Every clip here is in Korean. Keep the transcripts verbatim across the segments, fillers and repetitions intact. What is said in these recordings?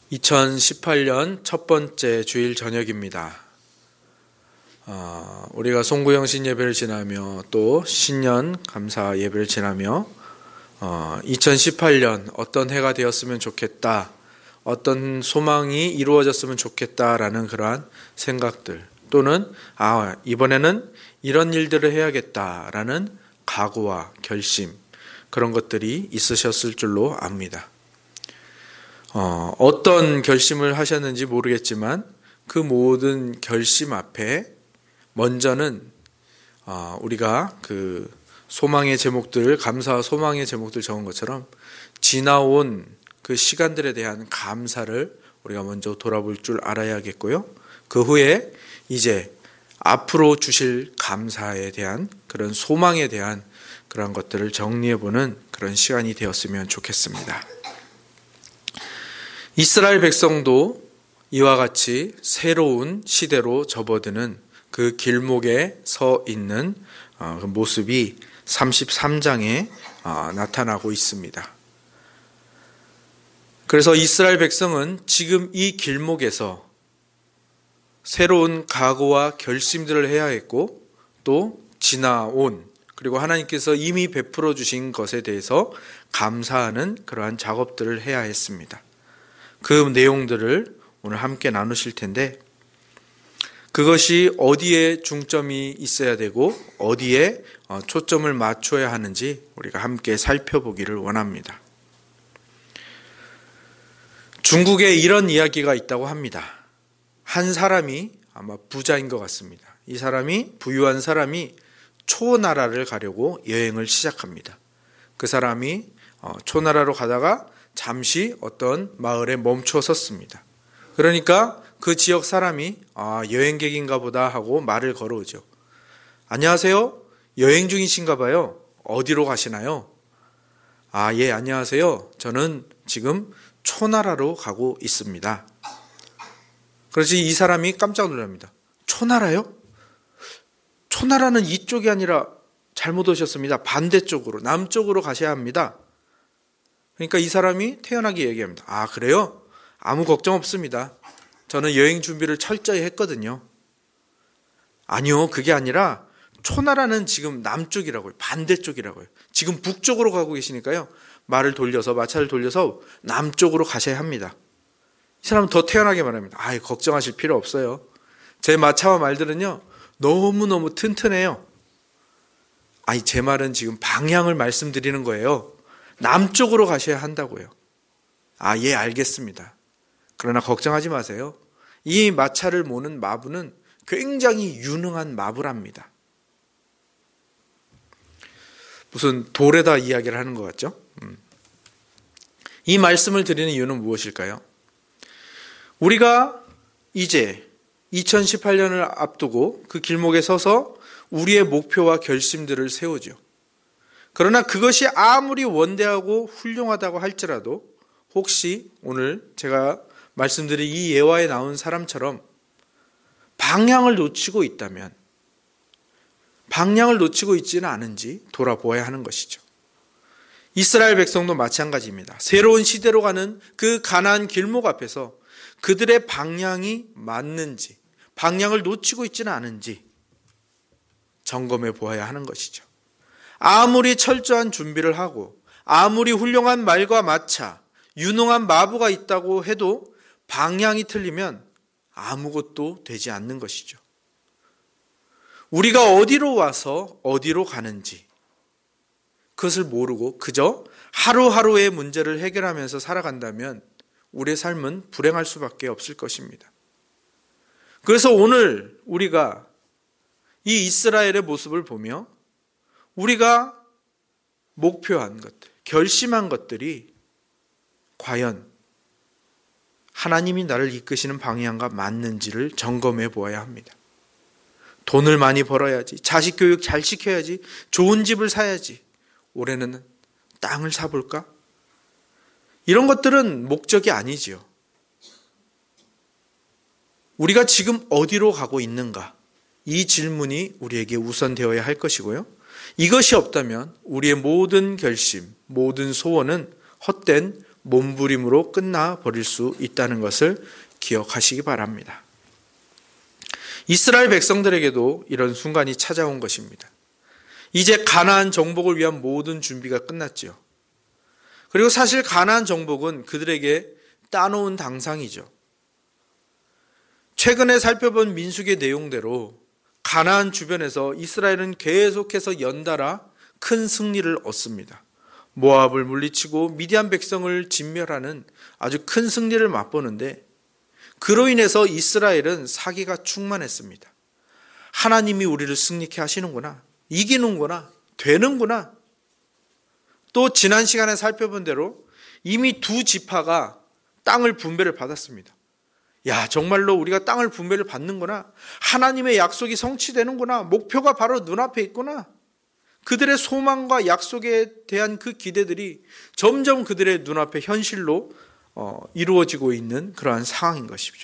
이천십팔 년 첫 번째 주일 저녁입니다. 어, 우리가 송구영신 예배를 지나며 또 신년 감사 예배를 지나며 어, 이천십팔 년 어떤 해가 되었으면 좋겠다, 어떤 소망이 이루어졌으면 좋겠다라는 그러한 생각들, 또는 아 이번에는 이런 일들을 해야겠다라는 각오와 결심, 그런 것들이 있으셨을 줄로 압니다. 어, 어떤 결심을 하셨는지 모르겠지만 그 모든 결심 앞에 먼저는 어, 우리가 그 소망의 제목들, 감사와 소망의 제목들 적은 것처럼 지나온 그 시간들에 대한 감사를 우리가 먼저 돌아볼 줄 알아야겠고요. 그 후에 이제 앞으로 주실 감사에 대한 그런 소망에 대한 그런 것들을 정리해보는 그런 시간이 되었으면 좋겠습니다. 이스라엘 백성도 이와 같이 새로운 시대로 접어드는 그 길목에 서 있는 그 모습이 삼십삼 장에 나타나고 있습니다. 그래서 이스라엘 백성은 지금 이 길목에서 새로운 각오와 결심들을 해야 했고, 또 지나온, 그리고 하나님께서 이미 베풀어 주신 것에 대해서 감사하는 그러한 작업들을 해야 했습니다. 그 내용들을 오늘 함께 나누실 텐데, 그것이 어디에 중점이 있어야 되고 어디에 초점을 맞춰야 하는지 우리가 함께 살펴보기를 원합니다. 중국에 이런 이야기가 있다고 합니다. 한 사람이, 아마 부자인 것 같습니다. 이 사람이, 부유한 사람이 초나라를 가려고 여행을 시작합니다. 그 사람이 초나라로 가다가 잠시 어떤 마을에 멈춰 섰습니다. 그러니까 그 지역 사람이 아, 여행객인가 보다 하고 말을 걸어오죠. 안녕하세요? 여행 중이신가 봐요. 어디로 가시나요? 아, 예, 안녕하세요. 저는 지금 초나라로 가고 있습니다. 그래서 이 사람이 깜짝 놀랍니다. 초나라요? 초나라는 이쪽이 아니라 잘못 오셨습니다. 반대쪽으로, 남쪽으로 가셔야 합니다. 그러니까 이 사람이 태연하게 얘기합니다. 아, 그래요? 아무 걱정 없습니다. 저는 여행 준비를 철저히 했거든요. 아니요, 그게 아니라 초나라는 지금 남쪽이라고요. 반대쪽이라고요. 지금 북쪽으로 가고 계시니까요. 말을 돌려서, 마차를 돌려서 남쪽으로 가셔야 합니다. 이 사람은 더 태연하게 말합니다. 아, 걱정하실 필요 없어요. 제 마차와 말들은요, 너무너무 튼튼해요. 아니, 제 말은 지금 방향을 말씀드리는 거예요. 남쪽으로 가셔야 한다고요. 아, 예, 알겠습니다. 그러나 걱정하지 마세요. 이 마차를 모는 마부는 굉장히 유능한 마부랍니다. 무슨 돌에다 이야기를 하는 것 같죠? 음. 이 말씀을 드리는 이유는 무엇일까요? 우리가 이제 이천십팔 년을 앞두고 그 길목에 서서 우리의 목표와 결심들을 세우죠. 그러나 그것이 아무리 원대하고 훌륭하다고 할지라도 혹시 오늘 제가 말씀드린 이 예화에 나온 사람처럼 방향을 놓치고 있다면, 방향을 놓치고 있지는 않은지 돌아보아야 하는 것이죠. 이스라엘 백성도 마찬가지입니다. 새로운 시대로 가는 그 가나안 길목 앞에서 그들의 방향이 맞는지, 방향을 놓치고 있지는 않은지 점검해 보아야 하는 것이죠. 아무리 철저한 준비를 하고 아무리 훌륭한 말과 마차, 유능한 마부가 있다고 해도 방향이 틀리면 아무것도 되지 않는 것이죠. 우리가 어디로 와서 어디로 가는지 그것을 모르고 그저 하루하루의 문제를 해결하면서 살아간다면 우리의 삶은 불행할 수밖에 없을 것입니다. 그래서 오늘 우리가 이 이스라엘의 모습을 보며 우리가 목표한 것들, 결심한 것들이 과연 하나님이 나를 이끄시는 방향과 맞는지를 점검해 보아야 합니다. 돈을 많이 벌어야지, 자식 교육 잘 시켜야지, 좋은 집을 사야지, 올해는 땅을 사볼까? 이런 것들은 목적이 아니지요. 우리가 지금 어디로 가고 있는가? 이 질문이 우리에게 우선되어야 할 것이고요. 이것이 없다면 우리의 모든 결심, 모든 소원은 헛된 몸부림으로 끝나버릴 수 있다는 것을 기억하시기 바랍니다. 이스라엘 백성들에게도 이런 순간이 찾아온 것입니다. 이제 가나안 정복을 위한 모든 준비가 끝났지요. 그리고 사실 가나안 정복은 그들에게 따놓은 당상이죠. 최근에 살펴본 민수기 내용대로 가나안 주변에서 이스라엘은 계속해서 연달아 큰 승리를 얻습니다. 모압을 물리치고 미디안 백성을 진멸하는 아주 큰 승리를 맛보는데, 그로 인해서 이스라엘은 사기가 충만했습니다. 하나님이 우리를 승리케 하시는구나, 이기는구나, 되는구나. 또 지난 시간에 살펴본 대로 이미 두 지파가 땅을 분배를 받았습니다. 야, 정말로 우리가 땅을 분배를 받는구나, 하나님의 약속이 성취되는구나, 목표가 바로 눈앞에 있구나. 그들의 소망과 약속에 대한 그 기대들이 점점 그들의 눈앞에 현실로 어, 이루어지고 있는 그러한 상황인 것이죠.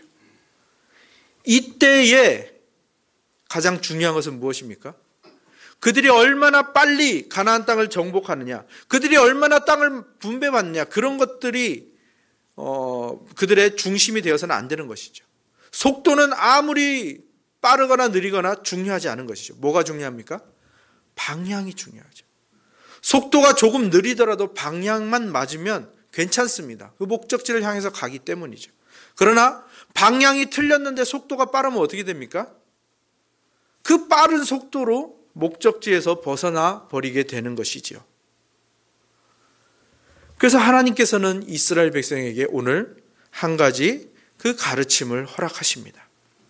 이때에 가장 중요한 것은 무엇입니까? 그들이 얼마나 빨리 가나안 땅을 정복하느냐, 그들이 얼마나 땅을 분배받느냐, 그런 것들이 어, 그들의 중심이 되어서는 안 되는 것이죠. 속도는 아무리 빠르거나 느리거나 중요하지 않은 것이죠. 뭐가 중요합니까? 방향이 중요하죠. 속도가 조금 느리더라도 방향만 맞으면 괜찮습니다. 그 목적지를 향해서 가기 때문이죠. 그러나 방향이 틀렸는데 속도가 빠르면 어떻게 됩니까? 그 빠른 속도로 목적지에서 벗어나 버리게 되는 것이지요. 그래서 하나님께서는 이스라엘 백성에게 오늘 한 가지 그 가르침을 허락하십니다.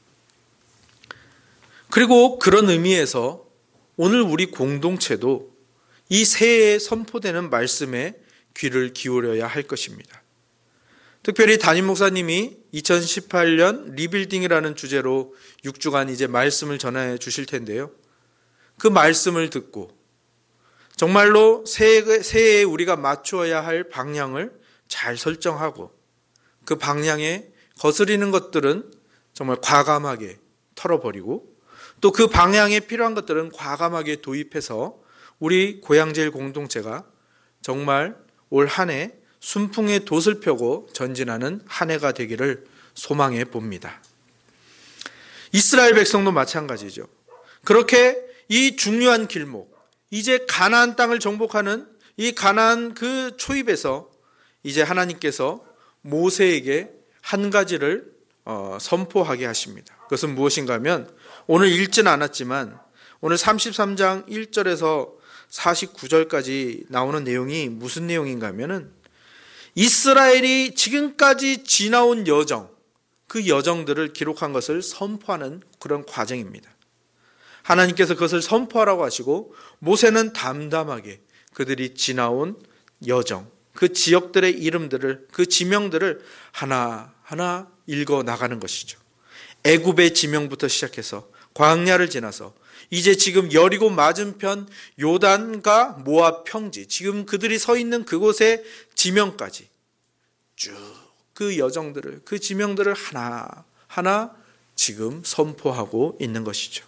그리고 그런 의미에서 오늘 우리 공동체도 이 새해에 선포되는 말씀에 귀를 기울여야 할 것입니다. 특별히 담임 목사님이 이천십팔 년 리빌딩이라는 주제로 육 주간 이제 말씀을 전해 주실 텐데요. 그 말씀을 듣고 정말로 새해, 새해에 우리가 맞추어야 할 방향을 잘 설정하고 그 방향에 거스리는 것들은 정말 과감하게 털어버리고 또 그 방향에 필요한 것들은 과감하게 도입해서 우리 고향제일 공동체가 정말 올 한 해 순풍의 돛을 펴고 전진하는 한 해가 되기를 소망해 봅니다. 이스라엘 백성도 마찬가지죠. 그렇게 이 중요한 길목, 이제 가나안 땅을 정복하는 이 가나안 그 초입에서 이제 하나님께서 모세에게 한 가지를 어, 선포하게 하십니다. 그것은 무엇인가 하면 오늘 읽지는 않았지만 오늘 삼십삼 장 일 절에서 사십구 절까지 나오는 내용이 무슨 내용인가 하면은 이스라엘이 지금까지 지나온 여정, 그 여정들을 기록한 것을 선포하는 그런 과정입니다. 하나님께서 그것을 선포하라고 하시고 모세는 담담하게 그들이 지나온 여정, 그 지역들의 이름들을, 그 지명들을 하나하나 읽어 나가는 것이죠. 애굽의 지명부터 시작해서 광야를 지나서 이제 지금 여리고 맞은편 요단과 모압 평지, 지금 그들이 서 있는 그곳의 지명까지 쭉 그 여정들을, 그 지명들을 하나하나 지금 선포하고 있는 것이죠.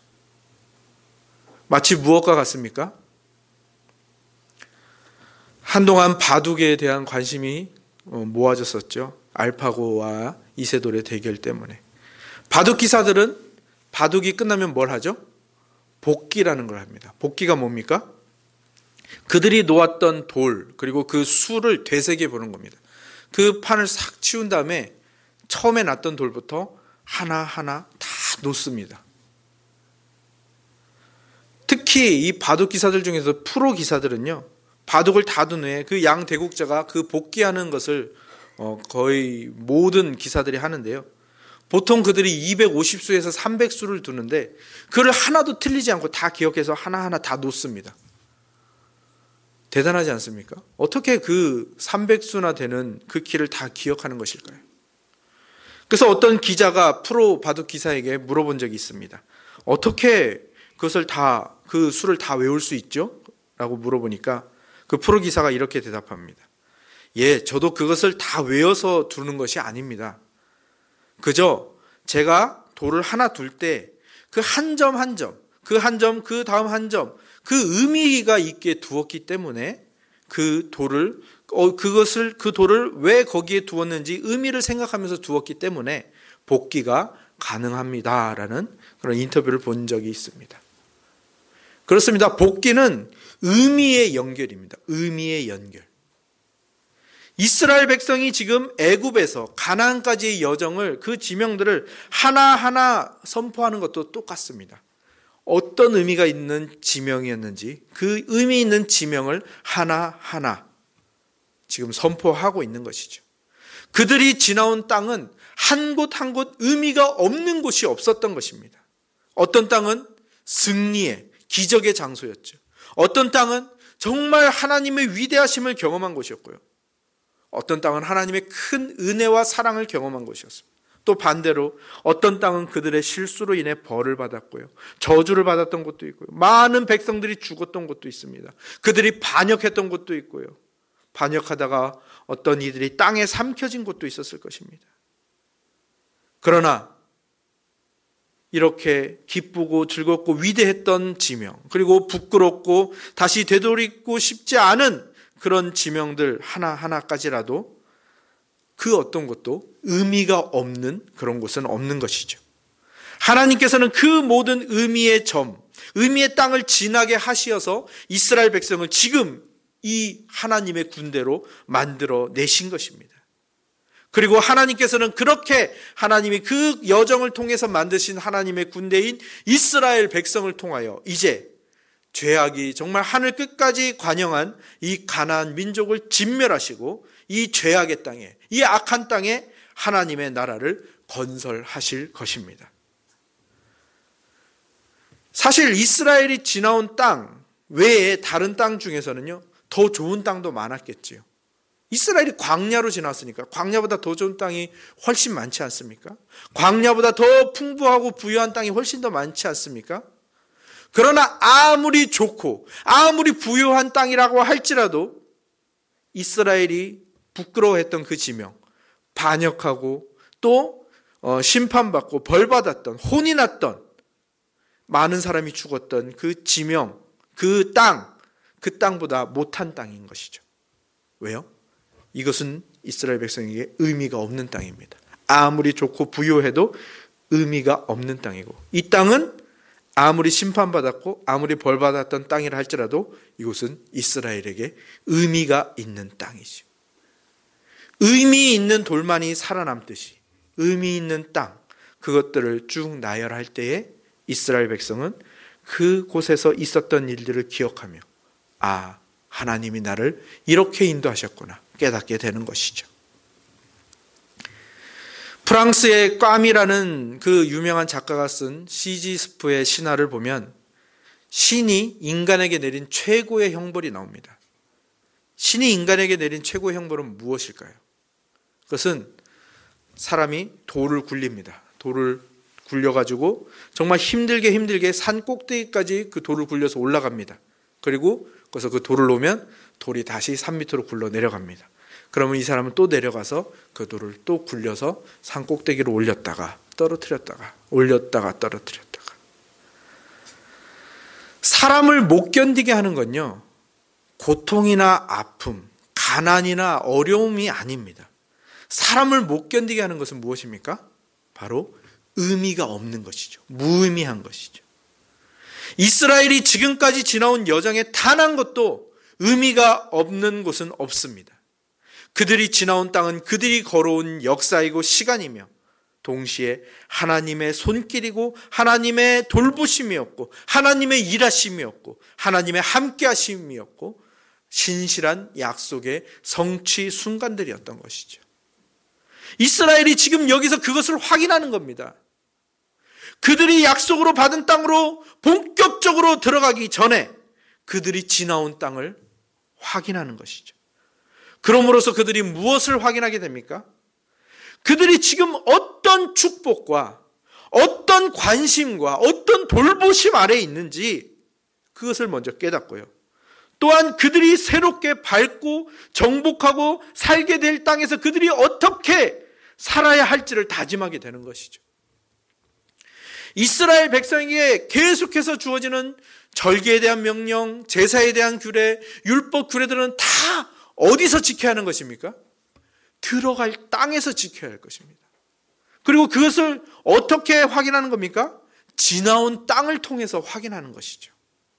마치 무엇과 같습니까? 한동안 바둑에 대한 관심이 모아졌었죠. 알파고와 이세돌의 대결 때문에. 바둑 기사들은 바둑이 끝나면 뭘 하죠? 복기라는 걸 합니다. 복기가 뭡니까? 그들이 놓았던 돌, 그리고 그 수를 되새겨 보는 겁니다. 그 판을 싹 치운 다음에 처음에 놨던 돌부터 하나하나 다 놓습니다. 특히 이 바둑 기사들 중에서 프로 기사들은요, 바둑을 다 둔 후에 그 양 대국자가 그 복기하는 것을 거의 모든 기사들이 하는데요. 보통 그들이 이백오십 수에서 삼백 수를 두는데 그걸 하나도 틀리지 않고 다 기억해서 하나하나 다 놓습니다. 대단하지 않습니까? 어떻게 그 삼백 수나 되는 그 키를 다 기억하는 것일까요? 그래서 어떤 기자가 프로 바둑 기사에게 물어본 적이 있습니다. 어떻게 그것을 다, 그 수를 다 외울 수 있죠? 라고 물어보니까 그 프로 기사가 이렇게 대답합니다. 예, 저도 그것을 다 외워서 두는 것이 아닙니다. 그저 제가 돌을 하나 둘 때 그 한 점 한 점, 그 한 점, 그 다음 한 점, 그 의미가 있게 두었기 때문에 그 돌을 어, 그것을 그 돌을 왜 거기에 두었는지 의미를 생각하면서 두었기 때문에 복귀가 가능합니다라는 그런 인터뷰를 본 적이 있습니다. 그렇습니다. 복귀는 의미의 연결입니다. 의미의 연결. 이스라엘 백성이 지금 애굽에서 가나안까지의 여정을, 그 지명들을 하나하나 선포하는 것도 똑같습니다. 어떤 의미가 있는 지명이었는지 그 의미 있는 지명을 하나하나 지금 선포하고 있는 것이죠. 그들이 지나온 땅은 한 곳 한 곳 의미가 없는 곳이 없었던 것입니다. 어떤 땅은 승리의, 기적의 장소였죠. 어떤 땅은 정말 하나님의 위대하심을 경험한 곳이었고요. 어떤 땅은 하나님의 큰 은혜와 사랑을 경험한 곳이었습니다. 또 반대로 어떤 땅은 그들의 실수로 인해 벌을 받았고요. 저주를 받았던 곳도 있고요. 많은 백성들이 죽었던 곳도 있습니다. 그들이 반역했던 곳도 있고요. 반역하다가 어떤 이들이 땅에 삼켜진 곳도 있었을 것입니다. 그러나 이렇게 기쁘고 즐겁고 위대했던 지명, 그리고 부끄럽고 다시 되돌이고 싶지 않은 그런 지명들 하나하나까지라도 그 어떤 것도 의미가 없는 그런 곳은 없는 것이죠. 하나님께서는 그 모든 의미의 점, 의미의 땅을 지나게 하시어서 이스라엘 백성을 지금 이 하나님의 군대로 만들어 내신 것입니다. 그리고 하나님께서는 그렇게 하나님이 그 여정을 통해서 만드신 하나님의 군대인 이스라엘 백성을 통하여 이제 죄악이 정말 하늘 끝까지 관영한 이 가나안 민족을 진멸하시고 이 죄악의 땅에, 이 악한 땅에 하나님의 나라를 건설하실 것입니다. 사실 이스라엘이 지나온 땅 외에 다른 땅 중에서는요, 더 좋은 땅도 많았겠지요. 이스라엘이 광야로 지났으니까 광야보다 더 좋은 땅이 훨씬 많지 않습니까? 광야보다 더 풍부하고 부유한 땅이 훨씬 더 많지 않습니까? 그러나 아무리 좋고 아무리 부유한 땅이라고 할지라도 이스라엘이 부끄러워했던 그 지명, 반역하고 또 심판받고 벌받았던, 혼이 났던, 많은 사람이 죽었던 그 지명, 그 땅, 그 땅보다 못한 땅인 것이죠. 왜요? 이것은 이스라엘 백성에게 의미가 없는 땅입니다. 아무리 좋고 부유해도 의미가 없는 땅이고, 이 땅은 아무리 심판받았고 아무리 벌받았던 땅이라 할지라도 이곳은 이스라엘에게 의미가 있는 땅이죠. 의미 있는 돌만이 살아남듯이 의미 있는 땅, 그것들을 쭉 나열할 때에 이스라엘 백성은 그곳에서 있었던 일들을 기억하며 아, 하나님이 나를 이렇게 인도하셨구나 깨닫게 되는 것이죠. 프랑스의 까미라는 그 유명한 작가가 쓴 시지스프의 신화를 보면 신이 인간에게 내린 최고의 형벌이 나옵니다. 신이 인간에게 내린 최고의 형벌은 무엇일까요? 그것은 사람이 돌을 굴립니다. 돌을 굴려가지고 정말 힘들게 힘들게 산 꼭대기까지 그 돌을 굴려서 올라갑니다. 그리고 거기서 그 돌을 놓으면 돌이 다시 산 밑으로 굴러 내려갑니다. 그러면 이 사람은 또 내려가서 그 돌을 또 굴려서 산 꼭대기로 올렸다가 떨어뜨렸다가 올렸다가 떨어뜨렸다가. 사람을 못 견디게 하는 건요, 고통이나 아픔, 가난이나 어려움이 아닙니다. 사람을 못 견디게 하는 것은 무엇입니까? 바로 의미가 없는 것이죠. 무의미한 것이죠. 이스라엘이 지금까지 지나온 여정에 단 한 것도 의미가 없는 곳은 없습니다. 그들이 지나온 땅은 그들이 걸어온 역사이고 시간이며 동시에 하나님의 손길이고 하나님의 돌보심이었고 하나님의 일하심이었고 하나님의 함께하심이었고 신실한 약속의 성취 순간들이었던 것이죠. 이스라엘이 지금 여기서 그것을 확인하는 겁니다. 그들이 약속으로 받은 땅으로 본격적으로 들어가기 전에 그들이 지나온 땅을 확인하는 것이죠. 그러므로서 그들이 무엇을 확인하게 됩니까? 그들이 지금 어떤 축복과 어떤 관심과 어떤 돌보심 아래에 있는지 그것을 먼저 깨닫고요. 또한 그들이 새롭게 밟고 정복하고 살게 될 땅에서 그들이 어떻게 살아야 할지를 다짐하게 되는 것이죠. 이스라엘 백성에게 계속해서 주어지는 절기에 대한 명령, 제사에 대한 규례, 율법 규례들은 다 어디서 지켜야 하는 것입니까? 들어갈 땅에서 지켜야 할 것입니다. 그리고 그것을 어떻게 확인하는 겁니까? 지나온 땅을 통해서 확인하는 것이죠.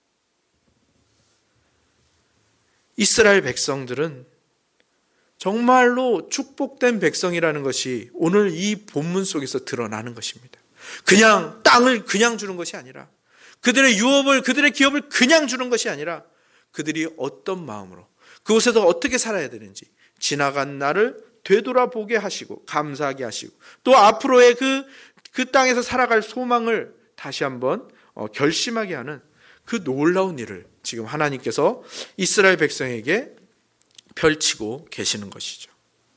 이스라엘 백성들은 정말로 축복된 백성이라는 것이 오늘 이 본문 속에서 드러나는 것입니다. 그냥 땅을 그냥 주는 것이 아니라, 그들의 유업을, 그들의 기업을 그냥 주는 것이 아니라, 그들이 어떤 마음으로 그곳에서 어떻게 살아야 되는지 지나간 날을 되돌아보게 하시고 감사하게 하시고, 또 앞으로의 그, 그 땅에서 살아갈 소망을 다시 한번 결심하게 하는 그 놀라운 일을 지금 하나님께서 이스라엘 백성에게 펼치고 계시는 것이죠.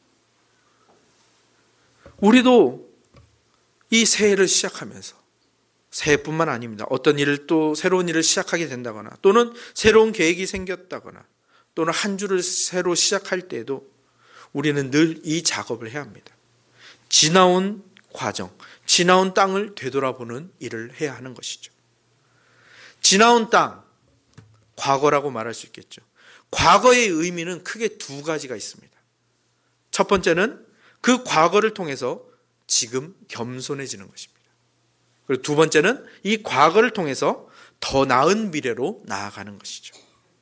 우리도 이 새해를 시작하면서, 새해뿐만 아닙니다. 어떤 일을 또 새로운 일을 시작하게 된다거나, 또는 새로운 계획이 생겼다거나, 또는 한 주를 새로 시작할 때에도 우리는 늘 이 작업을 해야 합니다. 지나온 과정, 지나온 땅을 되돌아보는 일을 해야 하는 것이죠. 지나온 땅, 과거라고 말할 수 있겠죠. 과거의 의미는 크게 두 가지가 있습니다. 첫 번째는 그 과거를 통해서 지금 겸손해지는 것입니다. 그리고 두 번째는 이 과거를 통해서 더 나은 미래로 나아가는 것이죠.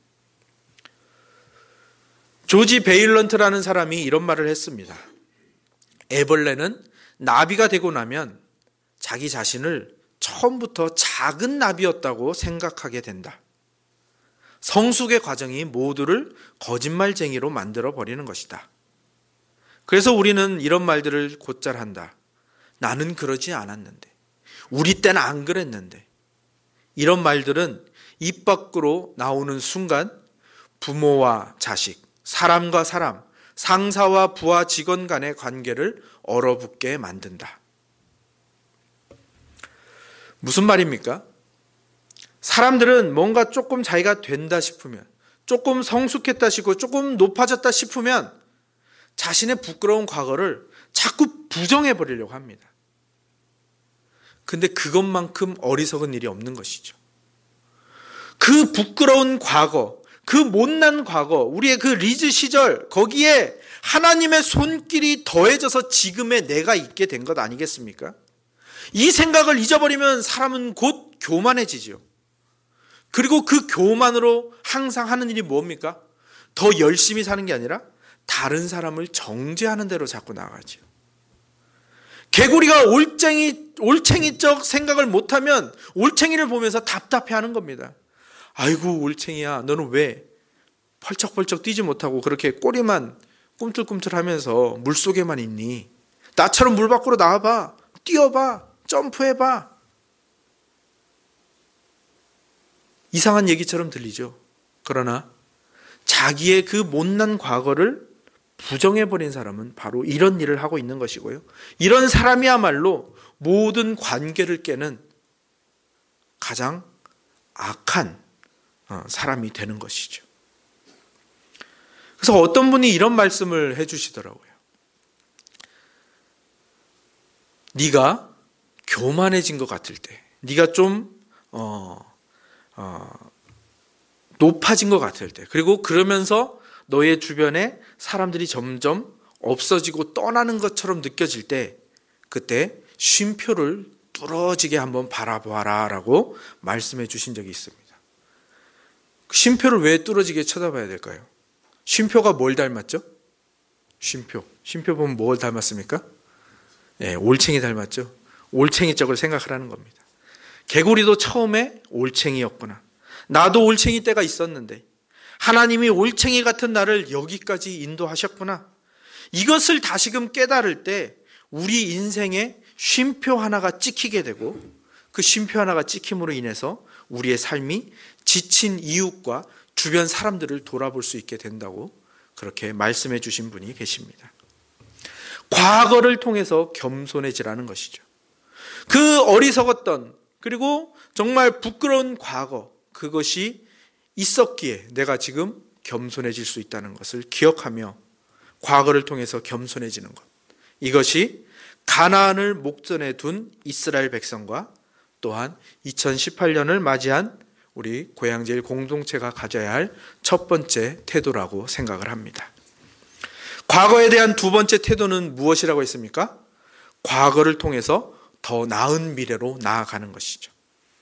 조지 베일런트라는 사람이 이런 말을 했습니다. 애벌레는 나비가 되고 나면 자기 자신을 처음부터 작은 나비였다고 생각하게 된다. 성숙의 과정이 모두를 거짓말쟁이로 만들어버리는 것이다. 그래서 우리는 이런 말들을 곧잘 한다. 나는 그러지 않았는데, 우리 때는 안 그랬는데. 이런 말들은 입 밖으로 나오는 순간 부모와 자식, 사람과 사람, 상사와 부하 직원 간의 관계를 얼어붙게 만든다. 무슨 말입니까? 사람들은 뭔가 조금 자기가 된다 싶으면, 조금 성숙했다 싶고 조금 높아졌다 싶으면 자신의 부끄러운 과거를 자꾸 부정해 버리려고 합니다. 근데 그것만큼 어리석은 일이 없는 것이죠. 그 부끄러운 과거, 그 못난 과거, 우리의 그 리즈 시절, 거기에 하나님의 손길이 더해져서 지금의 내가 있게 된 것 아니겠습니까? 이 생각을 잊어버리면 사람은 곧 교만해지죠. 그리고 그 교만으로 항상 하는 일이 뭡니까? 더 열심히 사는 게 아니라 다른 사람을 정죄하는 대로 자꾸 나아가죠. 개구리가 올챙이, 올챙이적 생각을 못하면 올챙이를 보면서 답답해하는 겁니다. 아이고 올챙이야, 너는 왜 펄쩍펄쩍 뛰지 못하고 그렇게 꼬리만 꿈틀꿈틀하면서 물속에만 있니? 나처럼 물 밖으로 나와봐, 뛰어봐, 점프해봐. 이상한 얘기처럼 들리죠. 그러나 자기의 그 못난 과거를 부정해버린 사람은 바로 이런 일을 하고 있는 것이고요. 이런 사람이야말로 모든 관계를 깨는 가장 악한 사람이 되는 것이죠. 그래서 어떤 분이 이런 말씀을 해주시더라고요. 네가 교만해진 것 같을 때, 네가 좀 어, 어, 높아진 것 같을 때, 그리고 그러면서 너의 주변에 사람들이 점점 없어지고 떠나는 것처럼 느껴질 때, 그때 쉼표를 뚫어지게 한번 바라봐라 라고 말씀해 주신 적이 있습니다. 쉼표를 왜 뚫어지게 쳐다봐야 될까요? 쉼표가 뭘 닮았죠? 쉼표. 쉼표 보면 뭘 닮았습니까? 네, 올챙이 닮았죠. 올챙이 쪽을 생각하라는 겁니다. 개구리도 처음에 올챙이였구나. 나도 올챙이 때가 있었는데 하나님이 올챙이 같은 나를 여기까지 인도하셨구나. 이것을 다시금 깨달을 때 우리 인생에 쉼표 하나가 찍히게 되고, 그 쉼표 하나가 찍힘으로 인해서 우리의 삶이 지친 이웃과 주변 사람들을 돌아볼 수 있게 된다고 그렇게 말씀해 주신 분이 계십니다. 과거를 통해서 겸손해지라는 것이죠. 그 어리석었던, 그리고 정말 부끄러운 과거, 그것이 있었기에 내가 지금 겸손해질 수 있다는 것을 기억하며 과거를 통해서 겸손해지는 것, 이것이 가나안을 목전에 둔 이스라엘 백성과 또한 이천십팔 년을 맞이한 우리 고향제일 공동체가 가져야 할 첫 번째 태도라고 생각을 합니다. 과거에 대한 두 번째 태도는 무엇이라고 했습니까? 과거를 통해서 더 나은 미래로 나아가는 것이죠.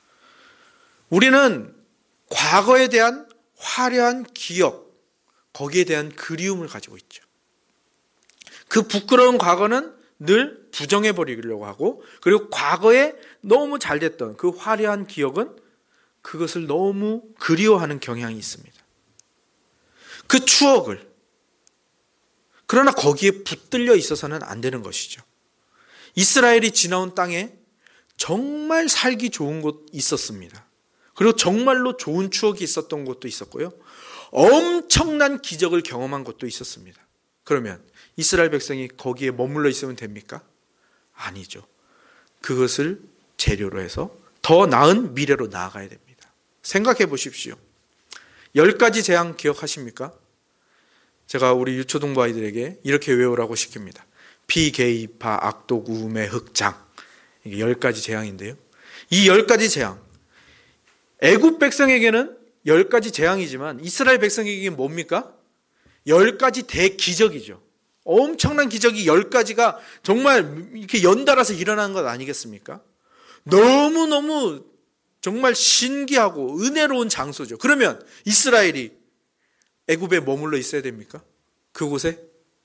우리는 과거에 대한 화려한 기억, 거기에 대한 그리움을 가지고 있죠. 그 부끄러운 과거는 늘 부정해버리려고 하고, 그리고 과거에 너무 잘 됐던 그 화려한 기억은 그것을 너무 그리워하는 경향이 있습니다. 그 추억을. 그러나 거기에 붙들려 있어서는 안 되는 것이죠. 이스라엘이 지나온 땅에 정말 살기 좋은 곳 있었습니다. 그리고 정말로 좋은 추억이 있었던 곳도 있었고요. 엄청난 기적을 경험한 곳도 있었습니다. 그러면 이스라엘 백성이 거기에 머물러 있으면 됩니까? 아니죠. 그것을 재료로 해서 더 나은 미래로 나아가야 됩니다. 생각해 보십시오. 열 가지 재앙 기억하십니까? 제가 우리 유초동부 아이들에게 이렇게 외우라고 시킵니다. 피개입파, 악독, 우매, 흑장. 이게 열 가지 재앙인데요. 이 열 가지 재앙. 애굽 백성에게는 열 가지 재앙이지만 이스라엘 백성에게는 뭡니까? 열 가지 대기적이죠. 엄청난 기적이 열 가지가 정말 이렇게 연달아서 일어나는 것 아니겠습니까? 너무너무 정말 신기하고 은혜로운 장소죠. 그러면 이스라엘이 애굽에 머물러 있어야 됩니까? 그곳에?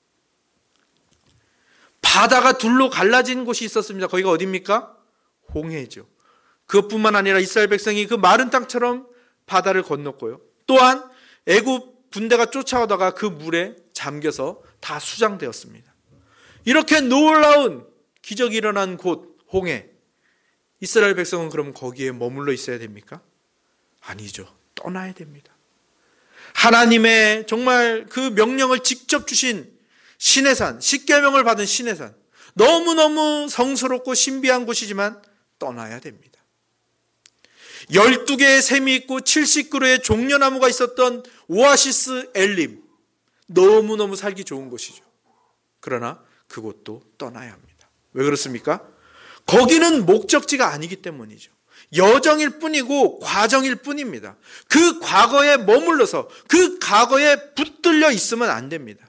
바다가 둘로 갈라진 곳이 있었습니다. 거기가 어디입니까? 홍해죠. 그것뿐만 아니라 이스라엘 백성이 그 마른 땅처럼 바다를 건넜고요. 또한 애굽 군대가 쫓아오다가 그 물에 잠겨서 다 수장되었습니다. 이렇게 놀라운 기적이 일어난 곳 홍해. 이스라엘 백성은 그럼 거기에 머물러 있어야 됩니까? 아니죠. 떠나야 됩니다. 하나님의 정말 그 명령을 직접 주신 신의 산, 십계명을 받은 신의 산. 너무너무 성스럽고 신비한 곳이지만 떠나야 됩니다. 열두 개의 샘이 있고 칠십 그루의 종려나무가 있었던 오아시스 엘림. 너무너무 살기 좋은 곳이죠. 그러나 그곳도 떠나야 합니다. 왜 그렇습니까? 거기는 목적지가 아니기 때문이죠. 여정일 뿐이고 과정일 뿐입니다. 그 과거에 머물러서 그 과거에 붙들려 있으면 안 됩니다.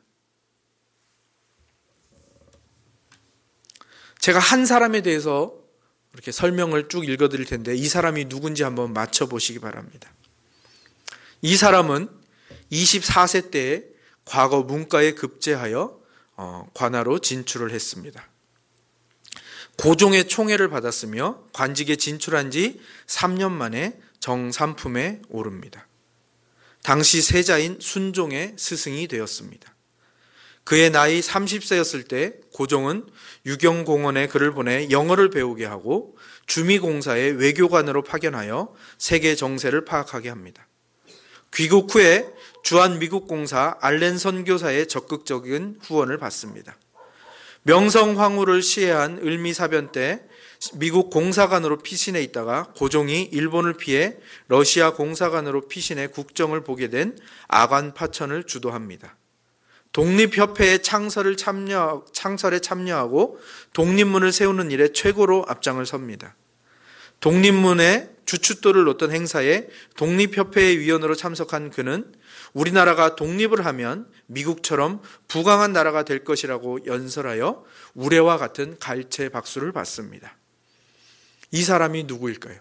제가 한 사람에 대해서 이렇게 설명을 쭉 읽어드릴 텐데 이 사람이 누군지 한번 맞춰보시기 바랍니다. 이 사람은 이십사 세 때에 과거 문과에 급제하여 관아로 진출을 했습니다. 고종의 총애를 받았으며 관직에 진출한 지 삼 년 만에 정삼품에 오릅니다. 당시 세자인 순종의 스승이 되었습니다. 그의 나이 삼십 세였을 때 고종은 유경공원에 그를 보내 영어를 배우게 하고 주미공사의 외교관으로 파견하여 세계 정세를 파악하게 합니다. 귀국 후에 주한미국공사 알렌 선교사의 적극적인 후원을 받습니다. 명성황후를 시해한 을미사변 때 미국 공사관으로 피신해 있다가 고종이 일본을 피해 러시아 공사관으로 피신해 국정을 보게 된 아관 파천을 주도합니다. 독립협회의 창설을 참여, 창설에 참여하고 독립문을 세우는 일에 최고로 앞장을 섭니다. 독립문의 주춧돌을 놓던 행사에 독립협회의 위원으로 참석한 그는 우리나라가 독립을 하면 미국처럼 부강한 나라가 될 것이라고 연설하여 우레와 같은 갈채 박수를 받습니다. 이 사람이 누구일까요?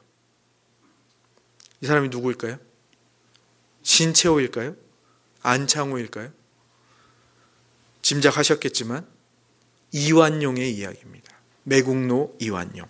이 사람이 누구일까요? 신채호일까요? 안창호일까요? 짐작하셨겠지만 이완용의 이야기입니다. 매국노 이완용.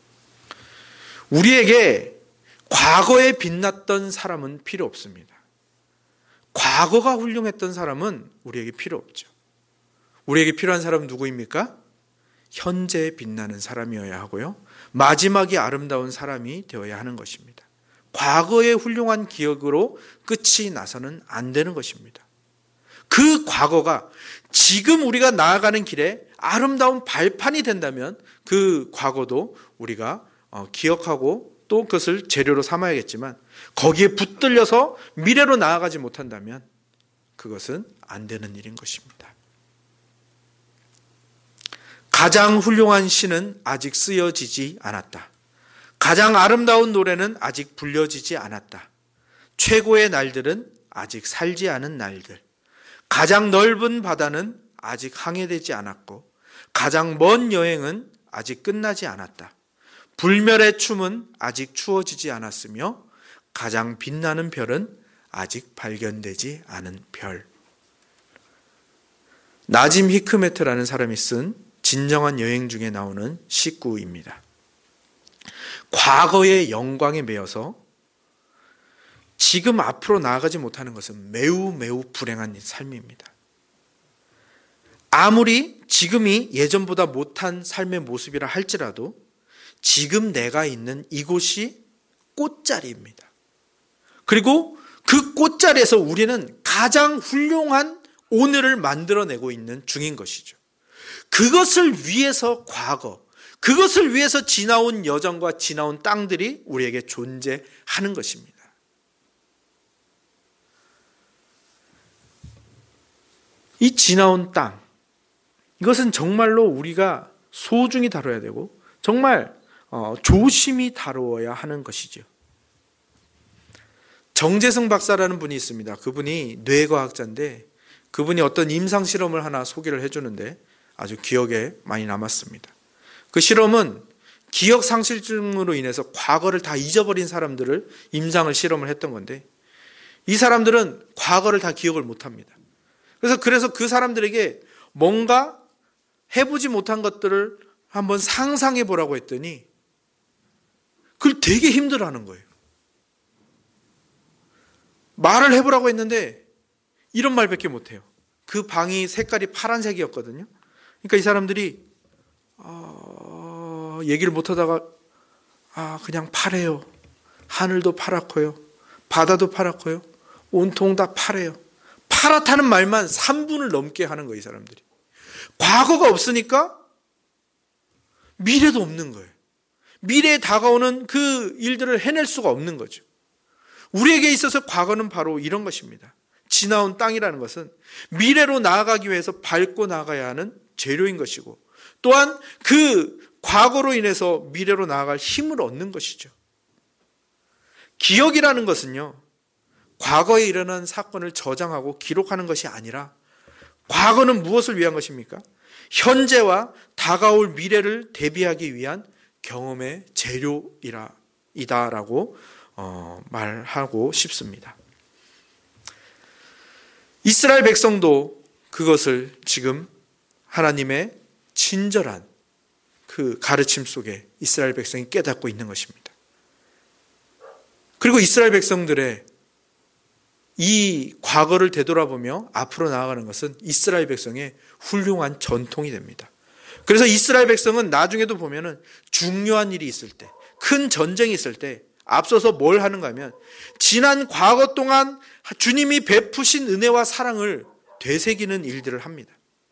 우리에게 과거에 빛났던 사람은 필요 없습니다. 과거가 훌륭했던 사람은 우리에게 필요 없죠. 우리에게 필요한 사람은 누구입니까? 현재에 빛나는 사람이어야 하고요. 마지막이 아름다운 사람이 되어야 하는 것입니다. 과거의 훌륭한 기억으로 끝이 나서는 안 되는 것입니다. 그 과거가 지금 우리가 나아가는 길에 아름다운 발판이 된다면 그 과거도 우리가 기억하고 또 그것을 재료로 삼아야겠지만 거기에 붙들려서 미래로 나아가지 못한다면 그것은 안 되는 일인 것입니다. 가장 훌륭한 시는 아직 쓰여지지 않았다. 가장 아름다운 노래는 아직 불려지지 않았다. 최고의 날들은 아직 살지 않은 날들. 가장 넓은 바다는 아직 항해되지 않았고 가장 먼 여행은 아직 끝나지 않았다. 불멸의 춤은 아직 추워지지 않았으며 가장 빛나는 별은 아직 발견되지 않은 별. 나짐 히크메트라는 사람이 쓴 진정한 여행 중에 나오는 시구입니다. 과거의 영광에 매여서 지금 앞으로 나아가지 못하는 것은 매우 매우 불행한 삶입니다. 아무리 지금이 예전보다 못한 삶의 모습이라 할지라도 지금 내가 있는 이곳이 꽃자리입니다. 그리고 그 꽃자리에서 우리는 가장 훌륭한 오늘을 만들어내고 있는 중인 것이죠. 그것을 위해서 과거, 그것을 위해서 지나온 여정과 지나온 땅들이 우리에게 존재하는 것입니다. 이 지나온 땅, 이것은 정말로 우리가 소중히 다뤄야 되고 정말 조심히 다루어야 하는 것이죠. 정재승 박사라는 분이 있습니다. 그분이 뇌과학자인데 그분이 어떤 임상 실험을 하나 소개를 해주는데 아주 기억에 많이 남았습니다. 그 실험은 기억 상실증으로 인해서 과거를 다 잊어버린 사람들을 임상을 실험을 했던 건데 이 사람들은 과거를 다 기억을 못합니다. 그래서 그래서 그 사람들에게 뭔가 해보지 못한 것들을 한번 상상해 보라고 했더니 그걸 되게 힘들어하는 거예요. 말을 해보라고 했는데 이런 말밖에 못해요. 그 방이 색깔이 파란색이었거든요. 그러니까 이 사람들이 어, 얘기를 못하다가 아 그냥 파래요. 하늘도 파랗고요. 바다도 파랗고요. 온통 다 파래요. 파랗다는 말만 삼 분을 넘게 하는 거예요. 이 사람들이. 과거가 없으니까 미래도 없는 거예요. 미래에 다가오는 그 일들을 해낼 수가 없는 거죠. 우리에게 있어서 과거는 바로 이런 것입니다. 지나온 땅이라는 것은 미래로 나아가기 위해서 밟고 나가야 하는 재료인 것이고 또한 그 과거로 인해서 미래로 나아갈 힘을 얻는 것이죠. 기억이라는 것은요, 과거에 일어난 사건을 저장하고 기록하는 것이 아니라 과거는 무엇을 위한 것입니까? 현재와 다가올 미래를 대비하기 위한 경험의 재료이다라고 어, 말하고 싶습니다. 이스라엘 백성도 그것을 지금 하나님의 친절한 그 가르침 속에 이스라엘 백성이 깨닫고 있는 것입니다. 그리고 이스라엘 백성들의 이 과거를 되돌아보며 앞으로 나아가는 것은 이스라엘 백성의 훌륭한 전통이 됩니다. 그래서 이스라엘 백성은 나중에도 보면은 중요한 일이 있을 때, 큰 전쟁이 있을 때 앞서서 뭘 하는가 하면 지난 과거 동안 주님이 베푸신 은혜와 사랑을 되새기는 일들을 합니다.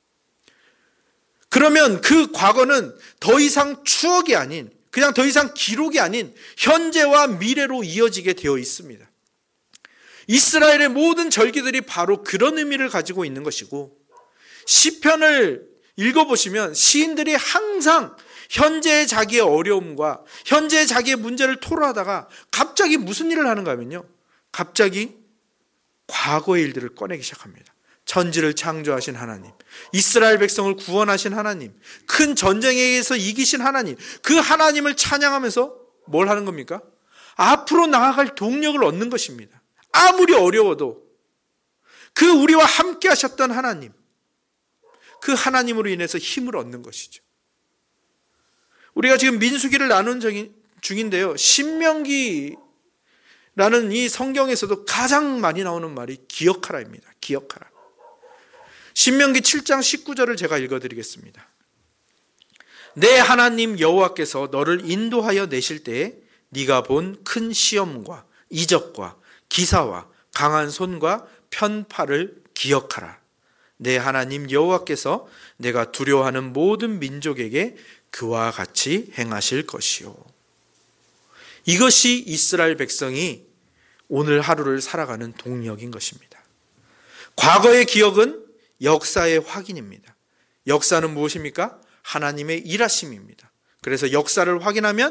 그러면 그 과거는 더 이상 추억이 아닌, 그냥 더 이상 기록이 아닌 현재와 미래로 이어지게 되어 있습니다. 이스라엘의 모든 절기들이 바로 그런 의미를 가지고 있는 것이고, 시편을 읽어보시면 시인들이 항상 현재의 자기의 어려움과 현재의 자기의 문제를 토로하다가 갑자기 무슨 일을 하는가 하면요, 갑자기 과거의 일들을 꺼내기 시작합니다. 천지를 창조하신 하나님, 이스라엘 백성을 구원하신 하나님, 큰 전쟁에 의해서 이기신 하나님, 그 하나님을 찬양하면서 뭘 하는 겁니까? 앞으로 나아갈 동력을 얻는 것입니다. 아무리 어려워도 그 우리와 함께 하셨던 하나님, 그 하나님으로 인해서 힘을 얻는 것이죠. 우리가 지금 민수기를 나눈 중인데요, 신명기라는 이 성경에서도 가장 많이 나오는 말이 기억하라입니다. 기억하라. 신명기 칠 장 십구 절을 제가 읽어드리겠습니다. 내 하나님 여호와께서 너를 인도하여 내실 때에 네가 본 큰 시험과 이적과 기사와 강한 손과 편팔을 기억하라. 내 하나님 여호와께서 내가 두려워하는 모든 민족에게 그와 같이 행하실 것이요. 이것이 이스라엘 백성이 오늘 하루를 살아가는 동력인 것입니다. 과거의 기억은 역사의 확인입니다. 역사는 무엇입니까? 하나님의 일하심입니다. 그래서 역사를 확인하면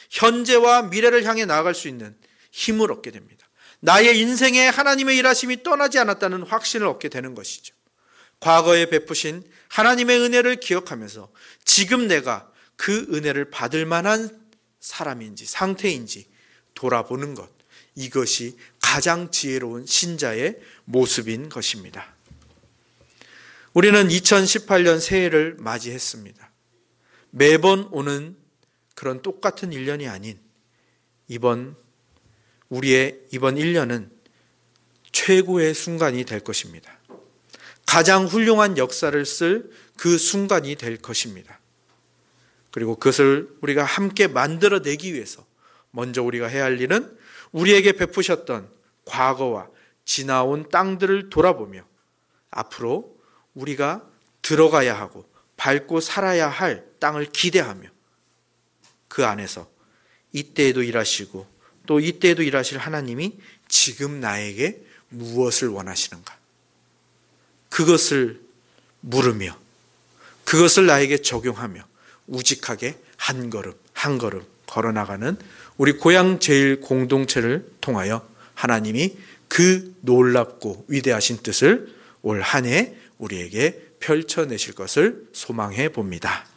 현재와 미래를 향해 나아갈 수 있는 힘을 얻게 됩니다. 나의 인생에 하나님의 일하심이 떠나지 않았다는 확신을 얻게 되는 것이죠. 과거에 베푸신 하나님의 은혜를 기억하면서 지금 내가 그 은혜를 받을 만한 사람인지 상태인지 돌아보는 것, 이것이 가장 지혜로운 신자의 모습인 것입니다. 우리는 이천십팔 년 새해를 맞이했습니다. 매번 오는 그런 똑같은 일 년이 아닌 이번 우리의 이번 일 년은 최고의 순간이 될 것입니다. 가장 훌륭한 역사를 쓸 그 순간이 될 것입니다. 그리고 그것을 우리가 함께 만들어내기 위해서 먼저 우리가 해야 할 일은 우리에게 베푸셨던 과거와 지나온 땅들을 돌아보며 앞으로 우리가 들어가야 하고 밟고 살아야 할 땅을 기대하며 그 안에서 이때에도 일하시고 또 이때에도 일하실 하나님이 지금 나에게 무엇을 원하시는가, 그것을 물으며 그것을 나에게 적용하며 우직하게 한 걸음 한 걸음 걸어나가는 우리 고향 제일 공동체를 통하여 하나님이 그 놀랍고 위대하신 뜻을 올 한 해 우리에게 펼쳐내실 것을 소망해 봅니다.